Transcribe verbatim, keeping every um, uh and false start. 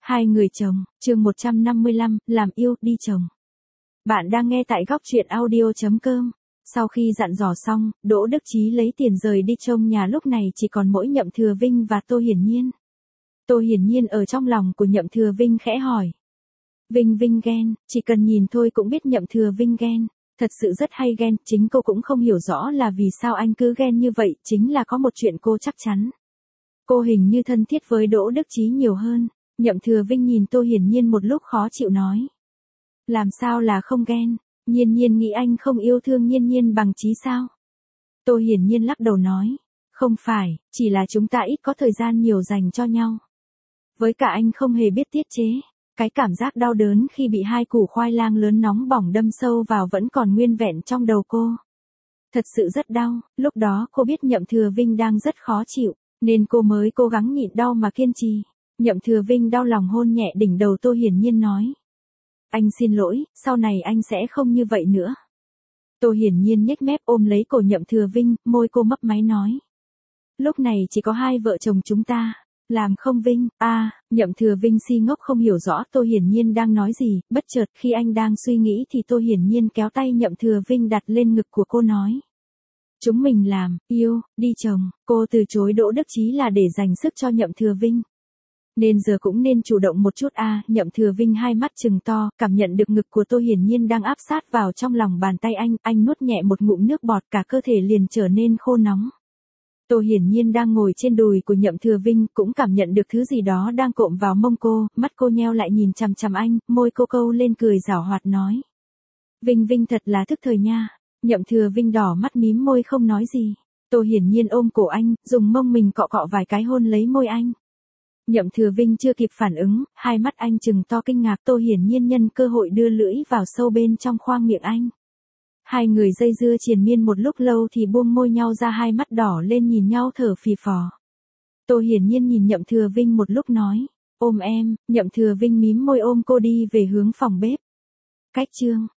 Hai người chồng, chương một trăm năm mươi lăm, làm yêu, đi chồng. Bạn đang nghe tại góc truyện audio chấm com. Sau khi dặn dò xong, Đỗ Đức Chí lấy tiền rời đi trông nhà, lúc này chỉ còn mỗi Nhậm Thừa Vinh và Tô Hiển Nhiên. Tô Hiển Nhiên ở trong lòng của Nhậm Thừa Vinh khẽ hỏi. Vinh Vinh ghen, chỉ cần nhìn thôi cũng biết Nhậm Thừa Vinh ghen. Thật sự rất hay ghen, chính cô cũng không hiểu rõ là vì sao anh cứ ghen như vậy, chính là có một chuyện cô chắc chắn. Cô hình như thân thiết với Đỗ Đức Chí nhiều hơn. Nhậm Thừa Vinh nhìn Tô Hiển Nhiên một lúc khó chịu nói. Làm sao là không ghen, Nhiên Nhiên nghĩ anh không yêu thương Nhiên Nhiên bằng Chí sao? Tô Hiển Nhiên lắc đầu nói. Không phải, chỉ là chúng ta ít có thời gian nhiều dành cho nhau. Với cả anh không hề biết tiết chế. Cái cảm giác đau đớn khi bị hai củ khoai lang lớn nóng bỏng đâm sâu vào vẫn còn nguyên vẹn trong đầu cô. Thật sự rất đau, lúc đó cô biết Nhậm Thừa Vinh đang rất khó chịu, nên cô mới cố gắng nhịn đau mà kiên trì. Nhậm Thừa Vinh đau lòng hôn nhẹ đỉnh đầu Tô Hiển Nhiên nói. Anh xin lỗi, sau này anh sẽ không như vậy nữa. Tô Hiển Nhiên nhếch mép ôm lấy cổ Nhậm Thừa Vinh, môi cô mấp máy nói. Lúc này chỉ có hai vợ chồng chúng ta. Làm không Vinh, a à, Nhậm Thừa Vinh si ngốc không hiểu rõ Tô Hiển Nhiên đang nói gì, bất chợt khi anh đang suy nghĩ thì Tô Hiển Nhiên kéo tay Nhậm Thừa Vinh đặt lên ngực của cô nói. Chúng mình làm, yêu, đi chồng, cô từ chối Đỗ Đức Chí là để dành sức cho Nhậm Thừa Vinh. Nên giờ cũng nên chủ động một chút a à, Nhậm Thừa Vinh hai mắt trừng to, cảm nhận được ngực của Tô Hiển Nhiên đang áp sát vào trong lòng bàn tay anh, anh nuốt nhẹ một ngụm nước bọt, cả cơ thể liền trở nên khô nóng. Tô Hiển Nhiên đang ngồi trên đùi của Nhậm Thừa Vinh cũng cảm nhận được thứ gì đó đang cộm vào mông cô, mắt cô nheo lại nhìn chằm chằm anh, môi cô câu lên cười giảo hoạt nói. Vinh Vinh thật là thức thời nha. Nhậm Thừa Vinh đỏ mắt mím môi không nói gì. Tô Hiển Nhiên ôm cổ anh, dùng mông mình cọ cọ vài cái hôn lấy môi anh. Nhậm Thừa Vinh chưa kịp phản ứng, hai mắt anh trừng to kinh ngạc. Tô Hiển Nhiên nhân cơ hội đưa lưỡi vào sâu bên trong khoang miệng anh. Hai người dây dưa triền miên một lúc lâu thì buông môi nhau ra, hai mắt đỏ lên nhìn nhau thở phì phò. Tô Hiển Nhiên nhìn Nhậm Thừa Vinh một lúc nói, ôm em. Nhậm Thừa Vinh mím môi ôm cô đi về hướng phòng bếp. Cách chương